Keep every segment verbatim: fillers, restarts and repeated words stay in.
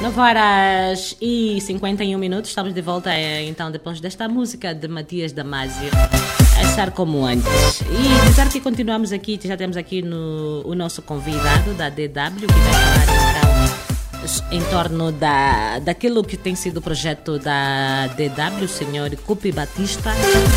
nove horas e cinquenta e um minutos, estamos de volta então depois desta música de Matias Damasio, a estar como antes. E dizer que continuamos aqui, já temos aqui no, o nosso convidado da D W, que vai falar então em torno da, daquilo que tem sido o projeto da D W, o senhor Cupi Batista.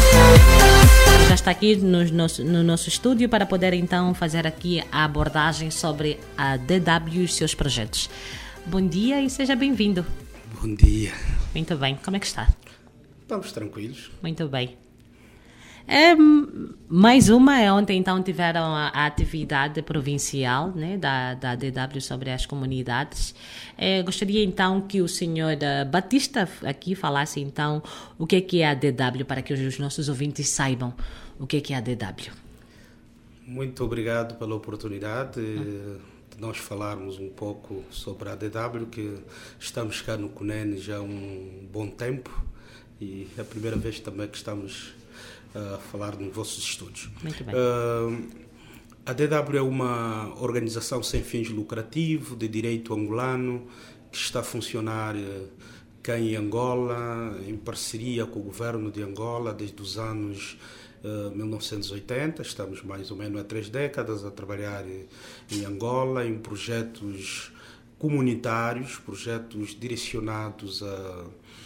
Já está aqui no nosso, no nosso estúdio para poder então fazer aqui a abordagem sobre a D W e os seus projetos. Bom dia e seja bem-vindo. Bom dia. Muito bem, como é que está? Estamos tranquilos. Muito bem. É, mais uma, é ontem então tiveram a, a atividade provincial, né, da, da D W sobre as comunidades. É, gostaria então que o senhor Batista aqui falasse então o que é, que é a D W, para que os nossos ouvintes saibam o que é, que é a D W. Muito obrigado pela oportunidade hum. de nós falarmos um pouco sobre a D W, que estamos cá no CUNEN já há um bom tempo e é a primeira vez também que estamos a falar nos vossos estúdios. Muito bem. Uh, a D W é uma organização sem fins lucrativos de direito angolano que está a funcionar cá em Angola, em parceria com o governo de Angola desde os anos uh, mil novecentos e oitenta. Estamos mais ou menos há três décadas a trabalhar em Angola em projetos comunitários, projetos direcionados a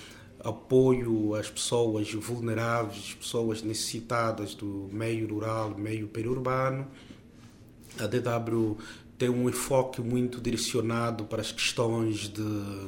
apoio às pessoas vulneráveis, pessoas necessitadas do meio rural, meio periurbano. A D W tem um enfoque muito direcionado para as questões de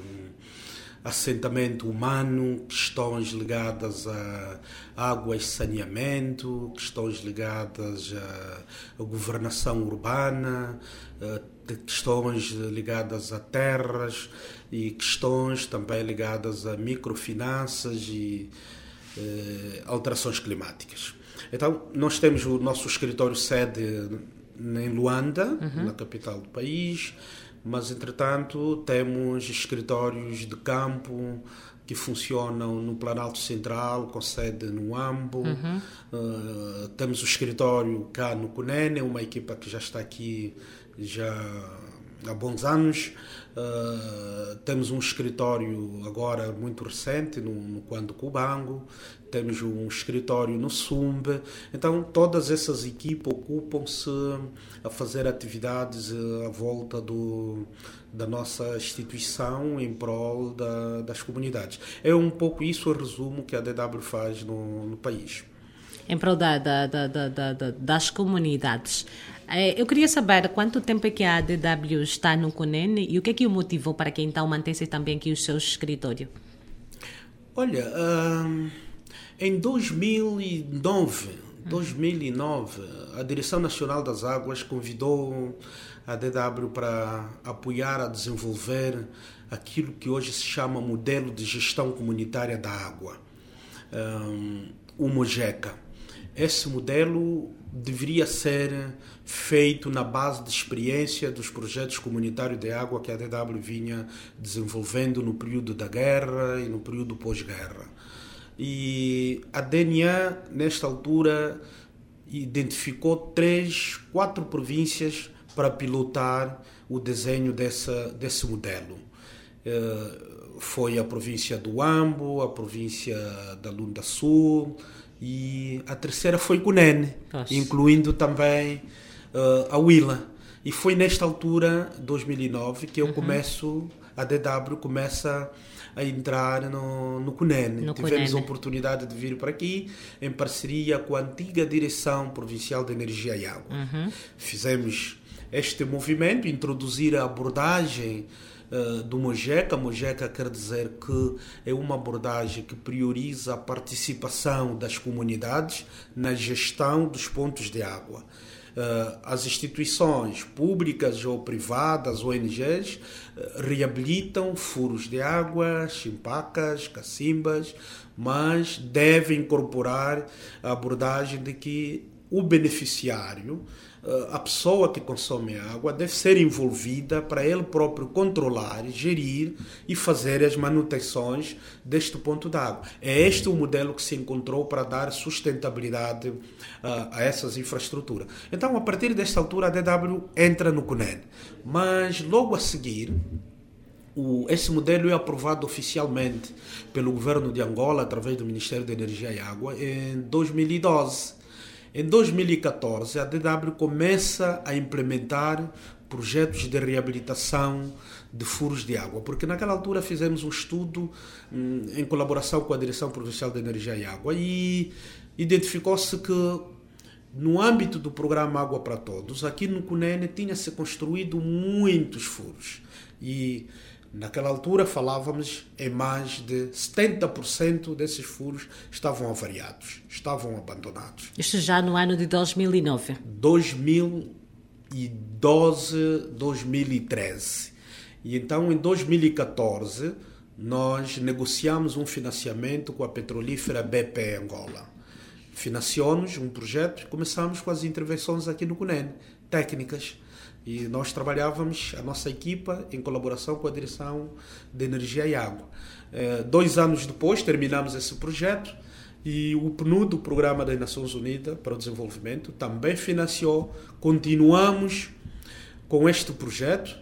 assentamento humano, questões ligadas a água e saneamento, questões ligadas à governação urbana, questões ligadas a terras e questões também ligadas a microfinanças e eh, alterações climáticas. Então, nós temos o nosso escritório sede em Luanda, uhum. na capital do país, mas, entretanto, temos escritórios de campo que funcionam no Planalto Central, com sede no Ambo. Uhum. Uh, temos o escritório cá no CUNEN, uma equipa que já está aqui já há bons anos. Uh, temos um escritório agora muito recente no, no Quando Cubango. Temos um escritório no Sumbe. Então, todas essas equipas ocupam-se a fazer atividades à volta do, da nossa instituição em prol da, das comunidades. É um pouco isso o resumo que a D W faz no, no país. Em prol da, da, da, da, da, das comunidades. Eu queria saber quanto tempo é que a D W está no CUNEN e o que é que o motivou para que então mantesse também aqui o seu escritório? Olha, um, em dois mil e nove, dois mil e nove, a Direção Nacional das Águas convidou a D W para apoiar a desenvolver aquilo que hoje se chama Modelo de Gestão Comunitária da Água, um, o MOGECA. Esse modelo deveria ser feito na base de experiência dos projetos comunitários de água que a D W vinha desenvolvendo no período da guerra e no período pós-guerra. E a D N A, nesta altura, identificou três, quatro províncias para pilotar o desenho dessa, desse modelo. Foi a província do Ambo, a província da Lunda Sul, e a terceira foi CUNEN, Nossa. incluindo também uh, a Huila. E foi nesta altura, dois mil e nove, que eu uhum. começo, a D W começa a entrar no, no CUNEN. No Tivemos CUNEN. a oportunidade de vir para aqui, em parceria com a antiga Direção Provincial de Energia e Água. Uhum. Fizemos este movimento, introduzir a abordagem Uh, do MOGECA. MOGECA quer dizer que é uma abordagem que prioriza a participação das comunidades na gestão dos pontos de água. Uh, as instituições públicas ou privadas, O N Gs, uh, reabilitam furos de água, chimpacas, cacimbas, mas devem incorporar a abordagem de que o beneficiário, a pessoa que consome água, deve ser envolvida para ele próprio controlar, gerir e fazer as manutenções deste ponto de água. É este o modelo que se encontrou para dar sustentabilidade uh, a essas infraestruturas. Então, a partir desta altura, a D W entra no CUNEN. Mas, logo a seguir, o, esse modelo é aprovado oficialmente pelo governo de Angola, através do Ministério da Energia e Água, em dois mil e doze. Em dois mil e catorze, a D W começa a implementar projetos de reabilitação de furos de água, porque naquela altura fizemos um estudo hum, em colaboração com a Direção Provincial de Energia e Água e identificou-se que no âmbito do programa Água para Todos, aqui no Cunene tinha-se construído muitos furos e naquela altura falávamos em mais de setenta por cento desses furos estavam avariados, estavam abandonados. Isto já no ano de dois mil e nove. dois mil e doze, dois mil e treze. E então em dois mil e catorze nós negociamos um financiamento com a petrolífera B P Angola. Financiou-nos um projeto e começamos com as intervenções aqui no Cunene, técnicas. E nós trabalhávamos, a nossa equipa, em colaboração com a Direção de Energia e Água. Eh, dois anos depois, terminamos esse projeto e o P N U D, o Programa das Nações Unidas para o Desenvolvimento, também financiou. Continuamos com este projeto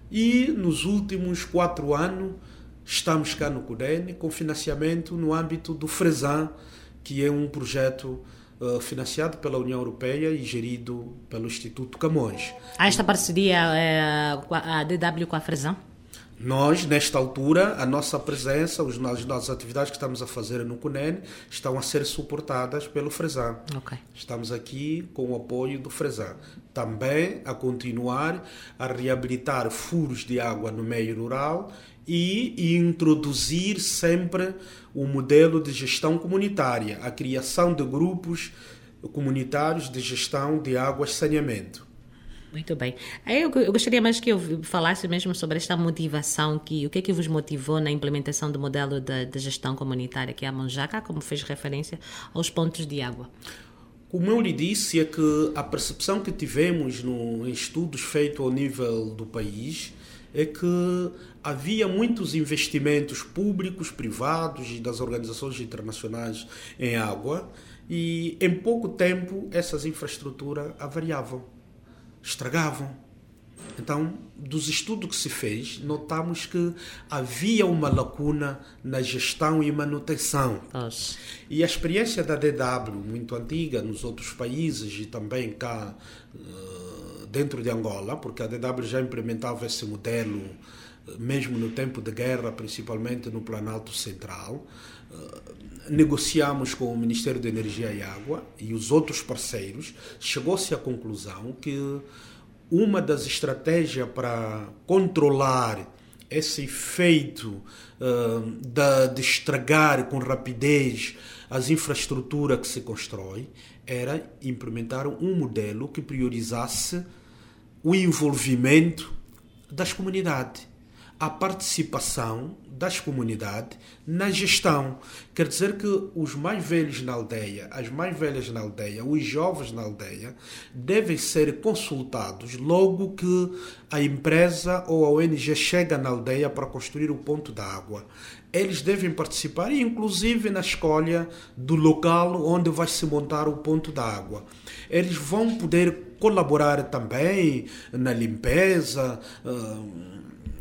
e nos últimos quatro anos estamos cá no Cunene com financiamento no âmbito do FRESAM, que é um projeto Uh, financiado pela União Europeia e gerido pelo Instituto Camões. Há esta parceria é, a D W com a FRESAM? Nós, nesta altura, a nossa presença, os, as nossas atividades que estamos a fazer no Cunene estão a ser suportadas pelo FRESAM. Okay. Estamos aqui com o apoio do FRESAM. Também a continuar a reabilitar furos de água no meio rural e, e introduzir sempre o modelo de gestão comunitária, a criação de grupos comunitários de gestão de água e saneamento. Muito bem. Eu, eu gostaria mais que eu falasse mesmo sobre esta motivação, que, o que é que vos motivou na implementação do modelo de, de gestão comunitária aqui a Monjaca, como fez referência aos pontos de água. Como eu lhe disse, é que a percepção que tivemos no, em estudos feitos ao nível do país é que havia muitos investimentos públicos, privados e das organizações internacionais em água e em pouco tempo essas infraestruturas avariavam, estragavam. Então, dos estudos que se fez, notamos que havia uma lacuna na gestão e manutenção. Nossa. E a experiência da D W, muito antiga, nos outros países e também cá dentro de Angola, porque a D W já implementava esse modelo mesmo no tempo de guerra, principalmente no Planalto Central. Negociamos com o Ministério da Energia e Água e os outros parceiros, chegou-se à conclusão que uma das estratégias para controlar esse efeito uh, de, de estragar com rapidez as infraestruturas que se constrói era implementar um modelo que priorizasse o envolvimento das comunidades, a participação das comunidades na gestão. Quer dizer que os mais velhos na aldeia, as mais velhas na aldeia, os jovens na aldeia, devem ser consultados logo que a empresa ou a O N G chega na aldeia para construir o ponto de água. Eles devem participar, inclusive na escolha do local onde vai se montar o ponto de água. Eles vão poder colaborar também na limpeza, uh,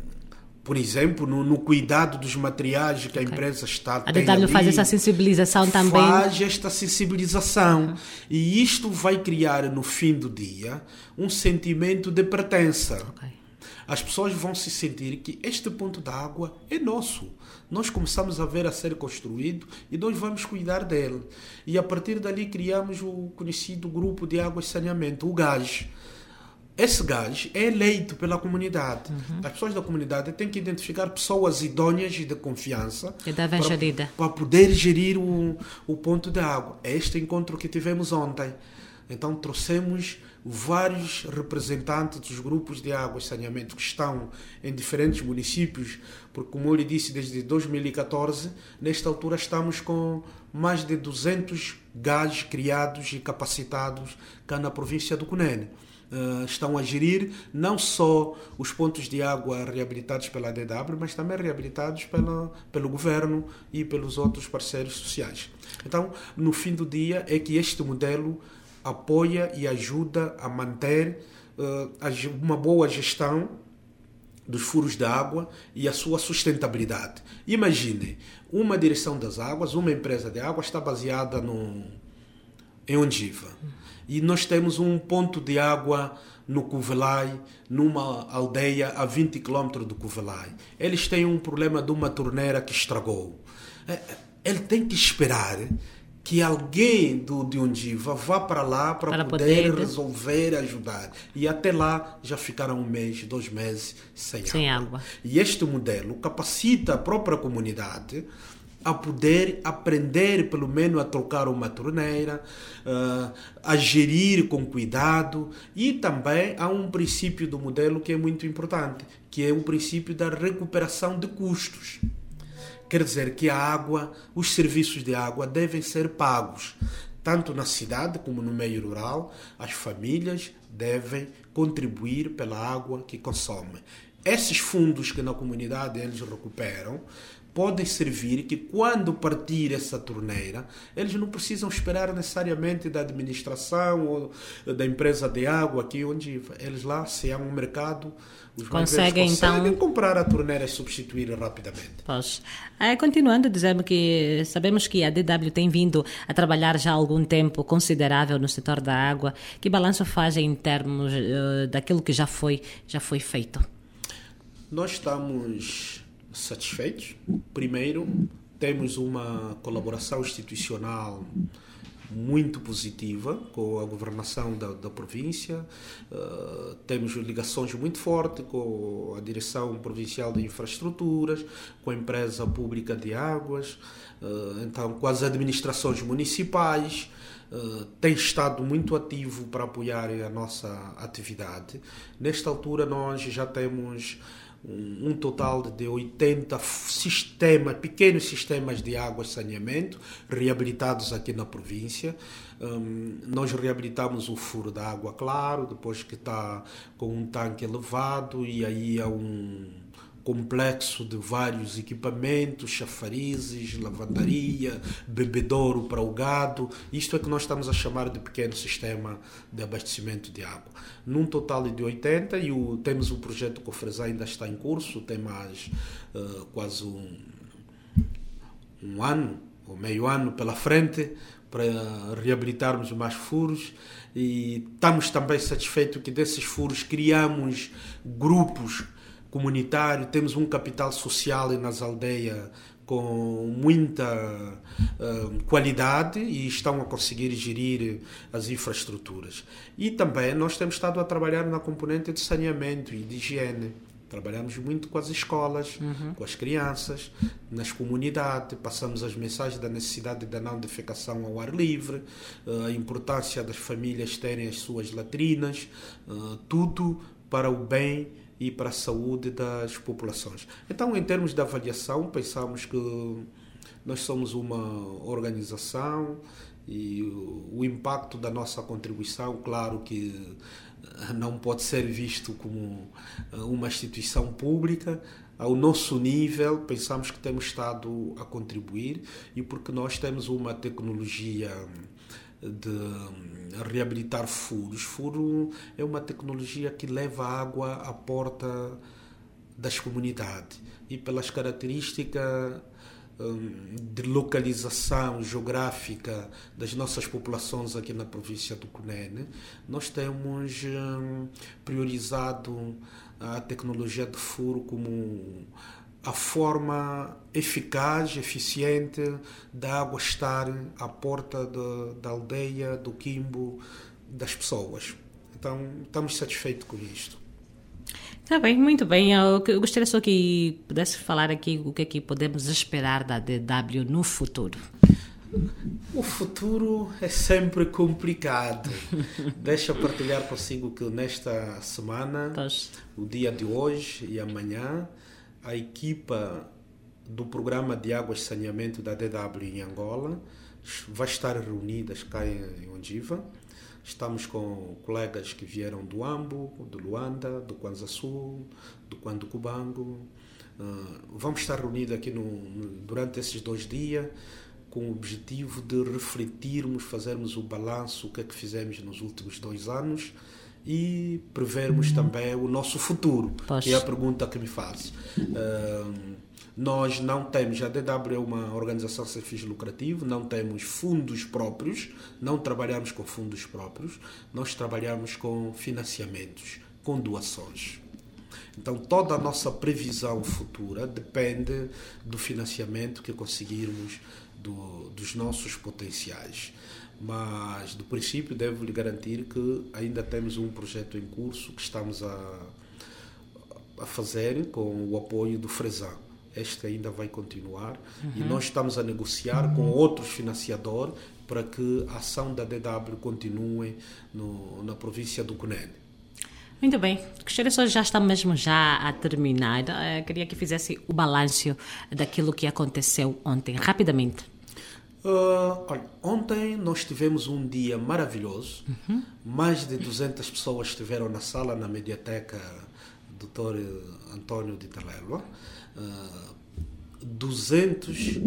por exemplo, no, no cuidado dos materiais que okay. a empresa está a D W faz essa sensibilização também. Faz esta sensibilização. Uhum. E isto vai criar, no fim do dia, um sentimento de pertença. Okay. As pessoas vão se sentir que este ponto de água é nosso. Nós começamos a ver a ser construído e nós vamos cuidar dele. E a partir dali criamos o conhecido grupo de água e saneamento, o GAS. Esse gás é eleito pela comunidade. Uhum. As pessoas da comunidade têm que identificar pessoas idôneas e de confiança para, para poder gerir o, o ponto de água. É este encontro que tivemos ontem. Então trouxemos vários representantes dos grupos de água e saneamento que estão em diferentes municípios, porque, como eu lhe disse, desde dois mil e catorze, nesta altura estamos com mais de duzentos gás criados e capacitados cá na província do Cunene. Uh, estão a gerir não só os pontos de água reabilitados pela D W, mas também reabilitados pela, pelo governo e pelos outros parceiros sociais. Então, no fim do dia, é que este modelo apoia e ajuda a manter uh, uma boa gestão dos furos de água e a sua sustentabilidade. Imagine, uma direção das águas, uma empresa de água está baseada no, em Ondiva. E nós temos um ponto de água no Cuvelai, numa aldeia a vinte quilômetros do Cuvelai. Eles têm um problema de uma torneira que estragou. Ele tem que esperar que alguém do, de Ondiva vá para lá para, para poder, poder resolver, ajudar. E até lá já ficaram um mês, dois meses sem, sem água. água. E este modelo capacita a própria comunidade a poder aprender, pelo menos, a trocar uma torneira, uh, a gerir com cuidado. E também há um princípio do modelo que é muito importante, que é o princípio da recuperação de custos. Quer dizer que a água, os serviços de água devem ser pagos, tanto na cidade como no meio rural. As famílias devem contribuir pela água que consomem. Esses fundos que na comunidade eles recuperam podem servir que quando partir essa torneira, eles não precisam esperar necessariamente da administração ou da empresa de água aqui onde eles lá, se há um mercado, os conseguem, conseguem então comprar a torneira e substituir rapidamente. Pois. É, continuando, dizendo que sabemos que a D W tem vindo a trabalhar já há algum tempo considerável no setor da água. Que balanço faz em termos uh, daquilo que já foi, já foi feito? Nós estamos satisfeitos. Primeiro, temos uma colaboração institucional muito positiva com a governação da, da província. Uh, temos ligações muito fortes com a Direção Provincial de Infraestruturas, com a Empresa Pública de Águas, uh, então com as administrações municipais. Uh, tem estado muito ativo para apoiar a nossa atividade. Nesta altura nós já temos um total de oitenta sistemas, pequenos sistemas de água e saneamento reabilitados aqui na província. Um, nós reabilitamos o furo da água claro, depois que está com um tanque elevado, e aí há um complexo de vários equipamentos, chafarizes, lavandaria, bebedouro para o gado. Isto é que nós estamos a chamar de pequeno sistema de abastecimento de água. Num total de oitenta, e o, temos o projeto Cofresar ainda está em curso, tem mais uh, quase um, um ano, ou meio ano pela frente, para reabilitarmos mais furos. E estamos também satisfeitos que desses furos criamos grupos comunitário, temos um capital social nas aldeias com muita uh, qualidade e estão a conseguir gerir as infraestruturas. E também nós temos estado a trabalhar na componente de saneamento e de higiene. Trabalhamos muito com as escolas, uhum. com as crianças, nas comunidades, passamos as mensagens da necessidade da não defecação ao ar livre, a importância das famílias terem as suas latrinas, uh, tudo para o bem e para a saúde das populações. Então, em termos de avaliação, pensamos que nós somos uma organização e o impacto da nossa contribuição, claro que não pode ser visto como uma instituição pública. Ao nosso nível, pensamos que temos estado a contribuir, e porque nós temos uma tecnologia de reabilitar furos. Furo é uma tecnologia que leva água à porta das comunidades, e pelas características de localização geográfica das nossas populações aqui na província do Cunene, nós temos priorizado a tecnologia de furo como a forma eficaz, eficiente da água estar à porta de, da aldeia, do quimbo, das pessoas. Então, estamos satisfeitos com isto. Está bem, muito bem. Eu gostaria só que pudesse falar aqui o que é que podemos esperar da D W no futuro. O futuro é sempre complicado. Deixa eu partilhar consigo que nesta semana, pois. o dia de hoje e amanhã, a equipa do Programa de Águas e Saneamento da D W em Angola vai estar reunida cá em Ondiva. Estamos com colegas que vieram do Ambo, do Luanda, do Kwanza Sul, do Kwanza Cubango. Uh, vamos estar reunidos aqui no, no, durante esses dois dias com o objetivo de refletirmos, fazermos o balanço, o que é que fizemos nos últimos dois anos e prevermos uhum. também o nosso futuro, Poxa. que é a pergunta que me faz. Uh, nós não temos, a D W é uma organização sem fins lucrativos, não temos fundos próprios, não trabalhamos com fundos próprios, nós trabalhamos com financiamentos, com doações. Então, toda a nossa previsão futura depende do financiamento que conseguirmos do, dos nossos potenciais. Mas, do princípio, devo lhe garantir que ainda temos um projeto em curso que estamos a, a fazer com o apoio do Fresan. Este ainda vai continuar uhum. e nós estamos a negociar uhum. com outros financiadores para que a ação da D W continue no, na província do Cunene. Muito bem, gostaria já está mesmo já a terminar. Eu queria que fizesse o balanço daquilo que aconteceu ontem, rapidamente. Uh, olha, ontem nós tivemos um dia maravilhoso. Uhum. Mais de duzentas pessoas estiveram na sala, na mediateca doutor António de Talela. Uh, duzentas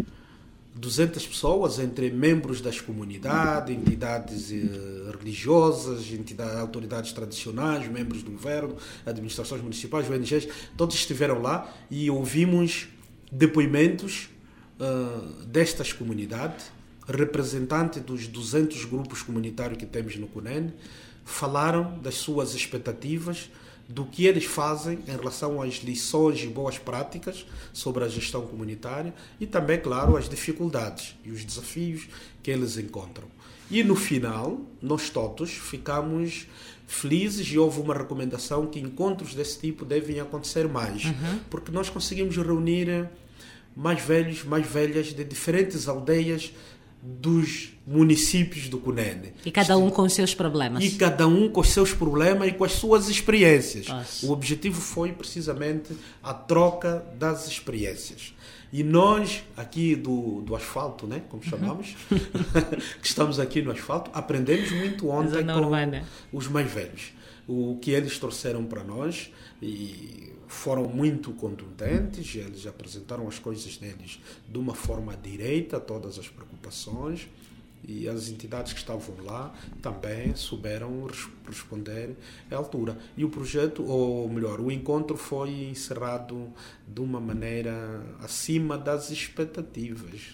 pessoas, entre membros das comunidades, entidades uh, religiosas, entidades, autoridades tradicionais, membros do governo, administrações municipais, O N Gs, todos estiveram lá e ouvimos depoimentos uh, destas comunidades, representantes dos duzentos grupos comunitários que temos no Cunene, falaram das suas expectativas, do que eles fazem em relação às lições e boas práticas sobre a gestão comunitária e também, claro, as dificuldades e os desafios que eles encontram. E no final, nós todos ficamos felizes e houve uma recomendação que encontros desse tipo devem acontecer mais, uhum. porque nós conseguimos reunir mais velhos, mais velhas de diferentes aldeias dos municípios do Cunene. E cada um com os seus problemas. E cada um com os seus problemas e com as suas experiências. Nossa. O objetivo foi precisamente a troca das experiências. E nós, aqui do, do asfalto, né, como chamamos, uhum. que estamos aqui no asfalto, aprendemos muito ontem com urbana. Os mais velhos. O que eles trouxeram para nós e foram muito contundentes, eles apresentaram as coisas deles de uma forma direita, todas as preocupações, e as entidades que estavam lá também souberam responder à altura. E o projeto, ou melhor, o encontro foi encerrado de uma maneira acima das expectativas.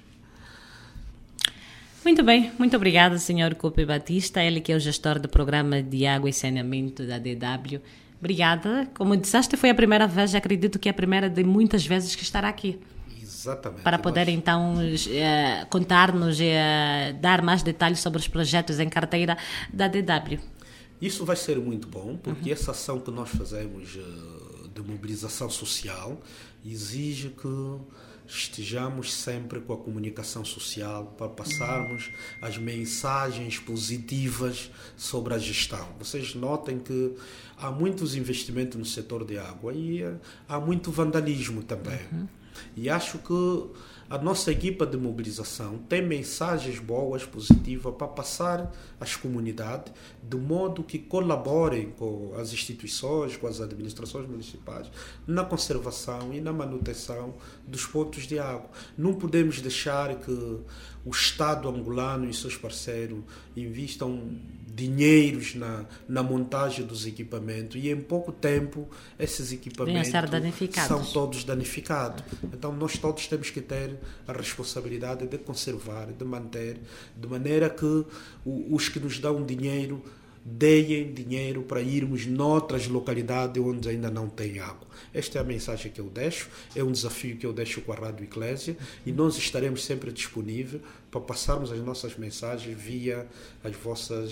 Muito bem, muito obrigada, senhor Cupi Batista, ele que é o gestor do programa de água e saneamento da D W. Obrigada. Como disseste, foi a primeira vez, acredito que é a primeira de muitas vezes que estará aqui. Exatamente. Para poder, nós... então, eh, contar-nos e eh, dar mais detalhes sobre os projetos em carteira da D W. Isso vai ser muito bom, porque uhum. essa ação que nós fazemos uh, de mobilização social exige que estejamos sempre com a comunicação social para passarmos as mensagens positivas sobre a gestão. Vocês notem que há muitos investimentos no setor de água e há muito vandalismo também. Uhum. E acho que a nossa equipa de mobilização tem mensagens boas, positivas, para passar às comunidades, de modo que colaborem com as instituições, com as administrações municipais, na conservação e na manutenção dos pontos de água. Não podemos deixar que o Estado angolano e seus parceiros investam dinheiros na, na montagem dos equipamentos e em pouco tempo esses equipamentos são todos danificados. Então nós todos temos que ter a responsabilidade de conservar, de manter, de maneira que o, os que nos dão dinheiro deem dinheiro para irmos noutras localidades onde ainda não tem água. Esta é a mensagem que eu deixo, é um desafio que eu deixo com a Rádio Eclésia e nós estaremos sempre disponíveis para passarmos as nossas mensagens via as vossas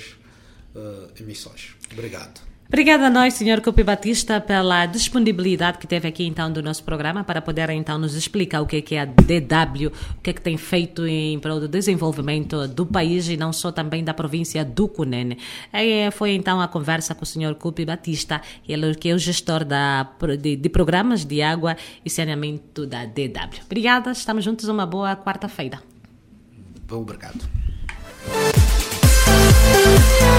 uh, emissões. Obrigado. Obrigada a nós, senhor Cupi Batista, pela disponibilidade que teve aqui então do nosso programa para poder então nos explicar o que é, que é a D W, o que é que tem feito em prol do desenvolvimento do país e não só também da província do Cunene. Aí foi então a conversa com o senhor Cupi Batista, ele que é o gestor da, de, de programas de água e saneamento da D W. Obrigada, estamos juntos, uma boa quarta-feira. Obrigado.